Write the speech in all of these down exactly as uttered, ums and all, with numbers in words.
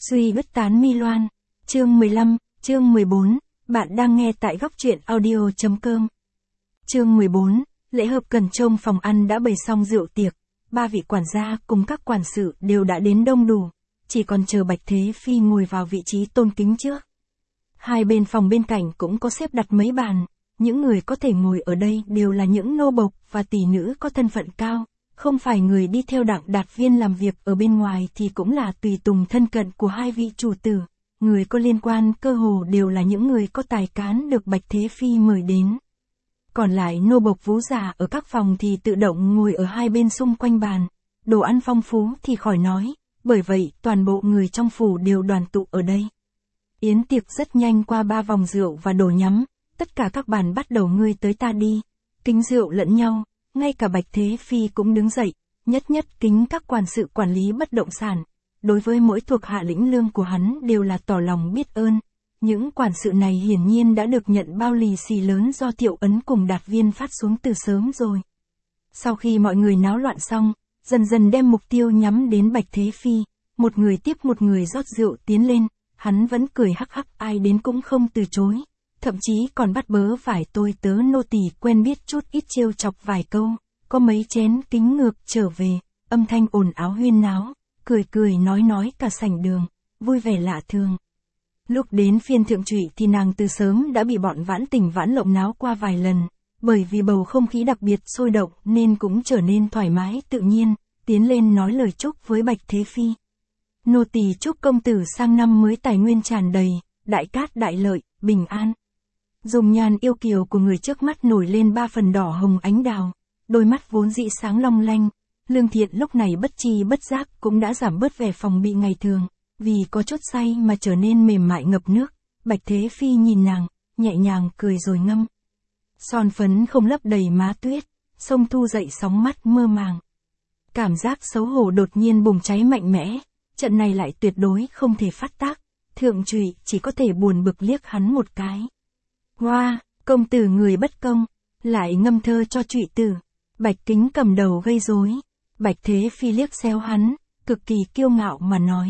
Suy bứt tán mi loan. Chương mười lăm, chương mười bốn, bạn đang nghe tại góc truyện audio.com. Chương mười bốn, lễ hợp cần trông phòng ăn đã bày xong rượu tiệc, ba vị quản gia cùng các quản sự đều đã đến đông đủ, chỉ còn chờ Bạch Thế Phi ngồi vào vị trí tôn kính trước. Hai bên phòng bên cạnh cũng có xếp đặt mấy bàn, những người có thể ngồi ở đây đều là những nô bộc và tỷ nữ có thân phận cao, không phải người đi theo đặng đạt viên làm việc ở bên ngoài thì cũng là tùy tùng thân cận của hai vị chủ tử, người có liên quan cơ hồ đều là những người có tài cán được Bạch Thế Phi mời đến. Còn lại nô bộc vú già ở các phòng thì tự động ngồi ở hai bên xung quanh bàn, đồ ăn phong phú thì khỏi nói, bởi vậy toàn bộ người trong phủ đều đoàn tụ ở đây. Yến tiệc rất nhanh qua ba vòng rượu và đồ nhắm, tất cả các bàn bắt đầu ngươi tới ta đi, kính rượu lẫn nhau, ngay cả Bạch Thế Phi cũng đứng dậy, nhất nhất kính các quản sự quản lý bất động sản, đối với mỗi thuộc hạ lĩnh lương của hắn đều là tỏ lòng biết ơn. Những quản sự này hiển nhiên đã được nhận bao lì xì lớn do Thiệu Ấn cùng Đạt Viên phát xuống từ sớm rồi. Sau khi mọi người náo loạn xong, dần dần đem mục tiêu nhắm đến Bạch Thế Phi, một người tiếp một người rót rượu tiến lên, hắn vẫn cười hắc hắc, ai đến cũng không từ chối, thậm chí còn bắt bớ vài tôi tớ nô tỳ quen biết chút ít trêu chọc vài câu, có mấy chén kính ngược trở về, âm thanh ồn ào huyên náo, cười cười nói nói cả sảnh đường, vui vẻ lạ thường. Lúc đến phiên thượng trụy thì nàng từ sớm đã bị bọn Vãn Tình Vãn Lộng náo qua vài lần, bởi vì bầu không khí đặc biệt sôi động nên cũng trở nên thoải mái tự nhiên, tiến lên nói lời chúc với Bạch Thế Phi. Nô tỳ chúc công tử sang năm mới tài nguyên tràn đầy, đại cát đại lợi, bình an. Dùng nhan yêu kiều của người trước mắt nổi lên ba phần đỏ hồng ánh đào, đôi mắt vốn dị sáng long lanh, Lương Thiện lúc này bất chi bất giác cũng đã giảm bớt vẻ phòng bị ngày thường, vì có chút say mà trở nên mềm mại ngập nước. Bạch Thế Phi nhìn nàng, nhẹ nhàng cười rồi ngâm. Son phấn không lấp đầy má tuyết, sông thu dậy sóng mắt mơ màng. Cảm giác xấu hổ đột nhiên bùng cháy mạnh mẽ, trận này lại tuyệt đối không thể phát tác, thượng trụy chỉ có thể buồn bực liếc hắn một cái. Hoa, công tử người bất công, lại ngâm thơ cho trụy tử. Bạch Kính cầm đầu gây rối. Bạch Thế Phi liếc xéo hắn, cực kỳ kiêu ngạo mà nói.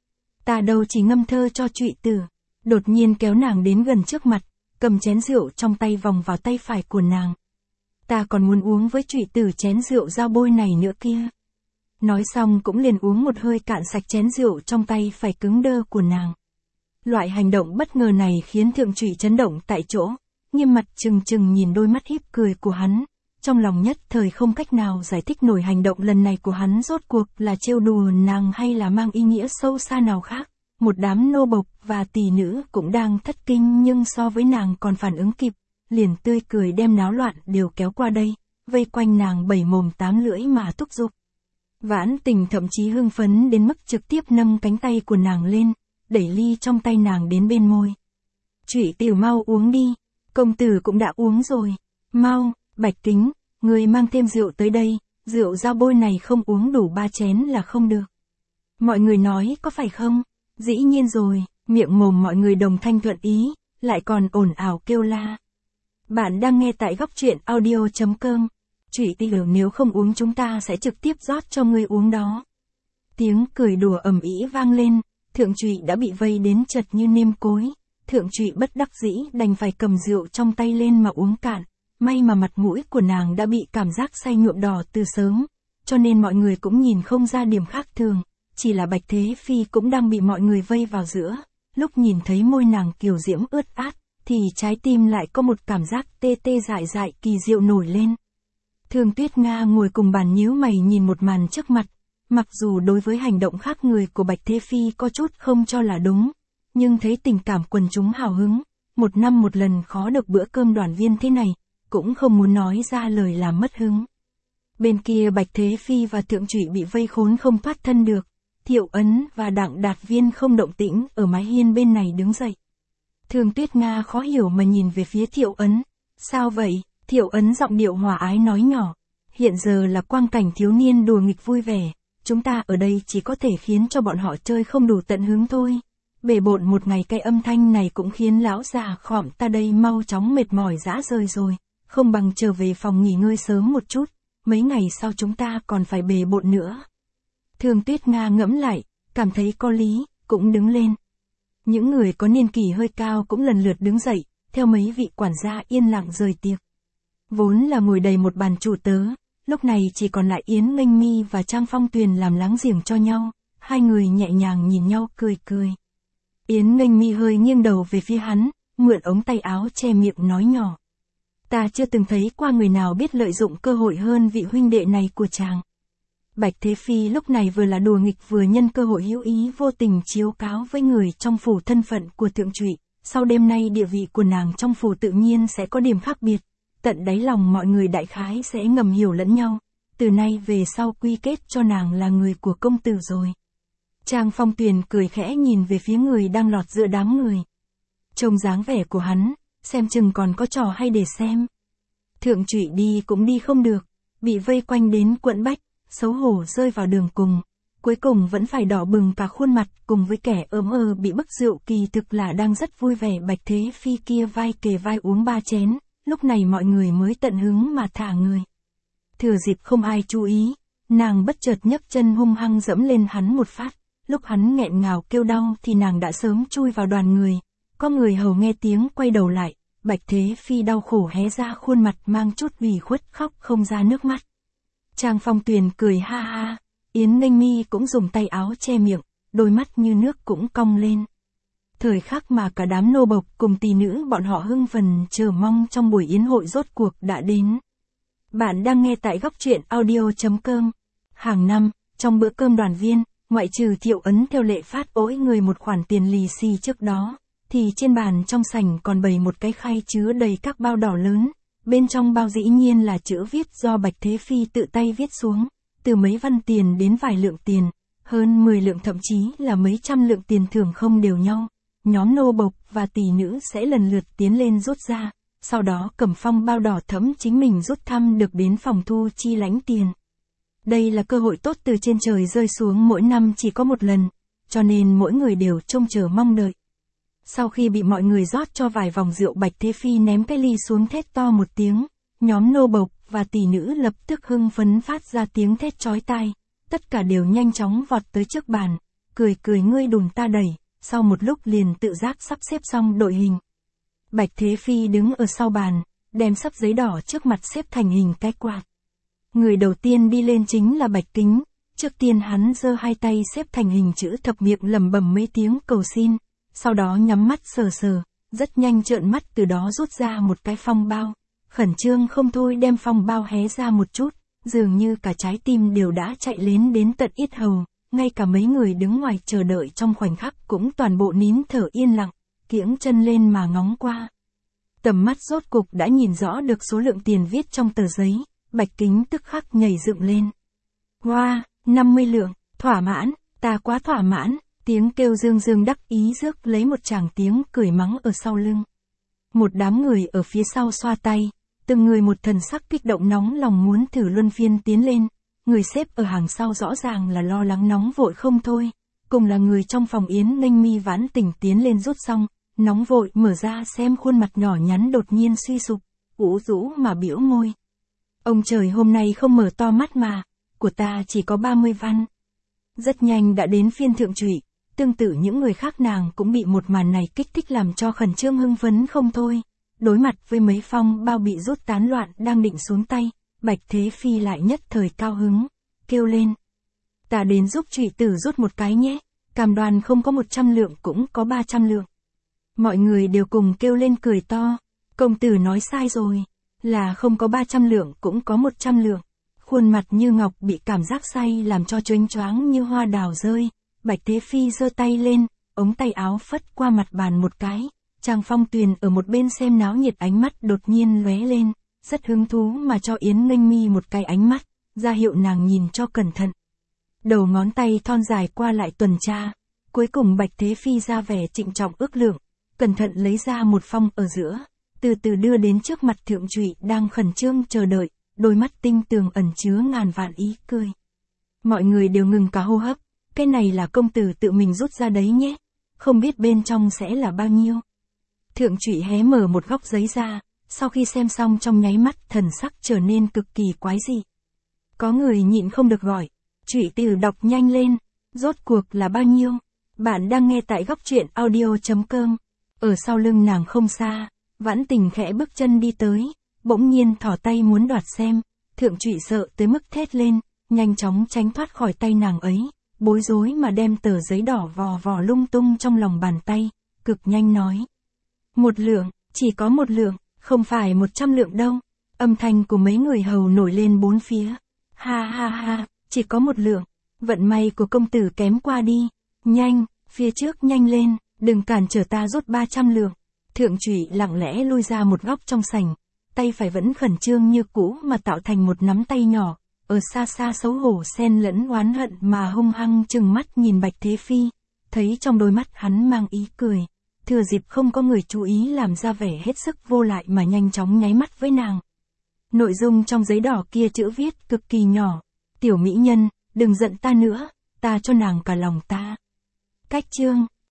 Ta đâu chỉ ngâm thơ cho trụy tử. Đột nhiên kéo nàng đến gần trước mặt, cầm chén rượu trong tay vòng vào tay phải của nàng. Ta còn muốn uống với trụy tử chén rượu dao bôi này nữa kia. Nói xong cũng liền uống một hơi cạn sạch chén rượu trong tay phải cứng đơ của nàng. Loại hành động bất ngờ này khiến thượng trụy chấn động tại chỗ, nghiêm mặt trừng trừng nhìn đôi mắt híp cười của hắn, trong lòng nhất thời không cách nào giải thích nổi hành động lần này của hắn rốt cuộc là trêu đùa nàng hay là mang ý nghĩa sâu xa nào khác. Một đám nô bộc và tỷ nữ cũng đang thất kinh nhưng so với nàng còn phản ứng kịp, liền tươi cười đem náo loạn đều kéo qua đây, vây quanh nàng bảy mồm tám lưỡi mà thúc giục. Vãn Tình thậm chí hưng phấn đến mức trực tiếp nâng cánh tay của nàng lên, đẩy ly trong tay nàng đến bên môi. Trụy Tiểu mau uống đi, công tử cũng đã uống rồi, mau, Bạch Kính, người mang thêm rượu tới đây, rượu dao bôi này không uống đủ ba chén là không được. Mọi người nói có phải không? Dĩ nhiên rồi, miệng mồm mọi người đồng thanh thuận ý, lại còn ồn ào kêu la. Bạn đang nghe tại góc truyện audio.com. Trụy Tiểu nếu không uống chúng ta sẽ trực tiếp rót cho ngươi uống đó. Tiếng cười đùa ầm ĩ vang lên, thượng trụy đã bị vây đến chật như nêm cối. Thượng trụy bất đắc dĩ đành phải cầm rượu trong tay lên mà uống cạn. May mà mặt mũi của nàng đã bị cảm giác say nhuộm đỏ từ sớm, cho nên mọi người cũng nhìn không ra điểm khác thường. Chỉ là Bạch Thế Phi cũng đang bị mọi người vây vào giữa, lúc nhìn thấy môi nàng kiều diễm ướt át, thì trái tim lại có một cảm giác tê tê dại dại kỳ diệu nổi lên. Thương Tuyết Nga ngồi cùng bàn nhíu mày nhìn một màn trước mặt, mặc dù đối với hành động khác người của Bạch Thế Phi có chút không cho là đúng, nhưng thấy tình cảm quần chúng hào hứng, một năm một lần khó được bữa cơm đoàn viên thế này, cũng không muốn nói ra lời làm mất hứng. Bên kia Bạch Thế Phi và thượng trụy bị vây khốn không thoát thân được. Thiệu Ấn và Đặng Đạt Viên không động tĩnh ở mái hiên bên này đứng dậy. Thương Tuyết Nga khó hiểu mà nhìn về phía Thiệu Ấn. Sao vậy? Thiệu Ấn giọng điệu hòa ái nói nhỏ. Hiện giờ là quang cảnh thiếu niên đùa nghịch vui vẻ. Chúng ta ở đây chỉ có thể khiến cho bọn họ chơi không đủ tận hứng thôi. Bể bộn một ngày cái âm thanh này cũng khiến lão già khọm ta đây mau chóng mệt mỏi rã rời rồi. Không bằng trở về phòng nghỉ ngơi sớm một chút. Mấy ngày sau chúng ta còn phải bề bộn nữa. Thương Tuyết Nga ngẫm lại, cảm thấy có lý, cũng đứng lên. Những người có niên kỷ hơi cao cũng lần lượt đứng dậy, theo mấy vị quản gia yên lặng rời tiệc. Vốn là ngồi đầy một bàn chủ tớ, lúc này chỉ còn lại Yến Nghênh Mi và Trang Phong Tuyền làm láng giềng cho nhau, hai người nhẹ nhàng nhìn nhau cười cười. Yến Nghênh Mi hơi nghiêng đầu về phía hắn, mượn ống tay áo che miệng nói nhỏ. Ta chưa từng thấy qua người nào biết lợi dụng cơ hội hơn vị huynh đệ này của chàng. Bạch Thế Phi lúc này vừa là đùa nghịch vừa nhân cơ hội hữu ý vô tình chiếu cáo với người trong phủ thân phận của thượng trụy, sau đêm nay địa vị của nàng trong phủ tự nhiên sẽ có điểm khác biệt, tận đáy lòng mọi người đại khái sẽ ngầm hiểu lẫn nhau, từ nay về sau quy kết cho nàng là người của công tử rồi. Trang Phong Tuyền cười khẽ nhìn về phía người đang lọt giữa đám người. Trông dáng vẻ của hắn, xem chừng còn có trò hay để xem. Thượng trụy đi cũng đi không được, bị vây quanh đến quẫn bách, xấu hổ rơi vào đường cùng, cuối cùng vẫn phải đỏ bừng cả khuôn mặt cùng với kẻ ớm ơ bị bức rượu kỳ thực là đang rất vui vẻ. Bạch Thế Phi kia vai kề vai uống ba chén, lúc này mọi người mới tận hứng mà thả người. Thừa dịp không ai chú ý, nàng bất chợt nhấc chân hung hăng dẫm lên hắn một phát, lúc hắn nghẹn ngào kêu đau thì nàng đã sớm chui vào đoàn người, có người hầu nghe tiếng quay đầu lại, Bạch Thế Phi đau khổ hé ra khuôn mặt mang chút ủy khuất khóc không ra nước mắt. Trang Phong Tuyền cười ha ha, Yến Nghênh Mi cũng dùng tay áo che miệng, đôi mắt như nước cũng cong lên. Thời khắc mà cả đám nô bộc cùng tỷ nữ bọn họ hưng phấn chờ mong trong buổi yến hội rốt cuộc đã đến. Bạn đang nghe tại góc truyện audio chấm com. Hàng năm, trong bữa cơm đoàn viên, ngoại trừ Thiệu Ấn theo lệ phát ối người một khoản tiền lì xì trước đó, thì trên bàn trong sảnh còn bày một cái khay chứa đầy các bao đỏ lớn. Bên trong bao dĩ nhiên là chữ viết do Bạch Thế Phi tự tay viết xuống, từ mấy văn tiền đến vài lượng tiền, hơn mười lượng thậm chí là mấy trăm lượng tiền thưởng không đều nhau. Nhóm nô bộc và tỷ nữ sẽ lần lượt tiến lên rút ra, sau đó cầm phong bao đỏ thẫm chính mình rút thăm được đến phòng thu chi lãnh tiền. Đây là cơ hội tốt từ trên trời rơi xuống mỗi năm chỉ có một lần, cho nên mỗi người đều trông chờ mong đợi. Sau khi bị mọi người rót cho vài vòng rượu, Bạch Thế Phi ném cái ly xuống thét to một tiếng, nhóm nô bộc và tỷ nữ lập tức hưng phấn phát ra tiếng thét chói tai, tất cả đều nhanh chóng vọt tới trước bàn, cười cười ngươi đùn ta đẩy, sau một lúc liền tự giác sắp xếp xong đội hình. Bạch Thế Phi đứng ở sau bàn, đem sắp giấy đỏ trước mặt xếp thành hình cái quạt. Người đầu tiên đi lên chính là Bạch Kính, trước tiên hắn giơ hai tay xếp thành hình chữ thập miệng lẩm bẩm mấy tiếng cầu xin. Sau đó nhắm mắt sờ sờ, rất nhanh trợn mắt từ đó rút ra một cái phong bao, khẩn trương không thôi đem phong bao hé ra một chút, dường như cả trái tim đều đã chạy lên đến tận yết hầu, ngay cả mấy người đứng ngoài chờ đợi trong khoảnh khắc cũng toàn bộ nín thở yên lặng, kiễng chân lên mà ngóng qua. Tầm mắt rốt cục đã nhìn rõ được số lượng tiền viết trong tờ giấy, Bạch Kính tức khắc nhảy dựng lên. Hoa, wow, năm mươi lượng, thỏa mãn, ta quá thỏa mãn. Tiếng kêu dương dương đắc ý rước lấy một tràng tiếng cười mắng ở sau lưng. Một đám người ở phía sau xoa tay, từng người một thần sắc kích động nóng lòng muốn thử luân phiên tiến lên, người xếp ở hàng sau rõ ràng là lo lắng nóng vội không thôi, cùng là người trong phòng Yến Nghênh Mi vãn tỉnh tiến lên rút xong, nóng vội mở ra xem khuôn mặt nhỏ nhắn đột nhiên suy sụp, ủ rũ mà biểu môi. Ông trời hôm nay không mở to mắt mà, của ta chỉ có ba mươi văn. Rất nhanh đã đến phiên thượng trụy. Tương tự những người khác nàng cũng bị một màn này kích thích làm cho khẩn trương hưng phấn không thôi. Đối mặt với mấy phong bao bị rút tán loạn đang định xuống tay, Bạch Thế Phi lại nhất thời cao hứng, kêu lên. Ta đến giúp trụy tử rút một cái nhé, cam đoan không có một trăm lượng cũng có ba trăm lượng. Mọi người đều cùng kêu lên cười to, công tử nói sai rồi, là không có ba trăm lượng cũng có một trăm lượng. Khuôn mặt như ngọc bị cảm giác say làm cho choáng choáng như hoa đào rơi. Bạch Thế Phi giơ tay lên, ống tay áo phất qua mặt bàn một cái, Trang Phong Tuyền ở một bên xem náo nhiệt ánh mắt đột nhiên lóe lên, rất hứng thú mà cho Yến Nghênh Mi một cái ánh mắt, ra hiệu nàng nhìn cho cẩn thận. Đầu ngón tay thon dài qua lại tuần tra, cuối cùng Bạch Thế Phi ra vẻ trịnh trọng ước lượng, cẩn thận lấy ra một phong ở giữa, từ từ đưa đến trước mặt thượng trụy đang khẩn trương chờ đợi, đôi mắt tinh tường ẩn chứa ngàn vạn ý cười. Mọi người đều ngừng cả hô hấp. Cái này là công tử tự mình rút ra đấy nhé, không biết bên trong sẽ là bao nhiêu. Thượng trụy hé mở một góc giấy ra, sau khi xem xong trong nháy mắt thần sắc trở nên cực kỳ quái dị. Có người nhịn không được gọi, trụy tử đọc nhanh lên, rốt cuộc là bao nhiêu? Bạn đang nghe tại góc truyện audio.com. Ở sau lưng nàng không xa, Vãn Tình khẽ bước chân đi tới, bỗng nhiên thỏ tay muốn đoạt xem, Thượng Trụy sợ tới mức thét lên, nhanh chóng tránh thoát khỏi tay nàng ấy, bối rối mà đem tờ giấy đỏ vò vò lung tung trong lòng bàn tay, cực nhanh nói. Một lượng, chỉ có một lượng, không phải một trăm lượng đâu. Âm thanh của mấy người hầu nổi lên bốn phía. Ha ha ha, chỉ có một lượng. Vận may của công tử kém qua đi. Nhanh, phía trước nhanh lên, đừng cản trở ta rút ba trăm lượng. Thượng Trụy lặng lẽ lui ra một góc trong sảnh, tay phải vẫn khẩn trương như cũ mà tạo thành một nắm tay nhỏ, ở xa xa xấu hổ xen lẫn oán hận mà hung hăng trừng mắt nhìn Bạch Thế Phi, thấy trong đôi mắt hắn mang ý cười, thừa dịp không có người chú ý làm ra vẻ hết sức vô lại mà nhanh chóng nháy mắt với nàng. Nội dung trong giấy đỏ kia chữ viết cực kỳ nhỏ, tiểu mỹ nhân, đừng giận ta nữa, ta cho nàng cả lòng ta. Cách chương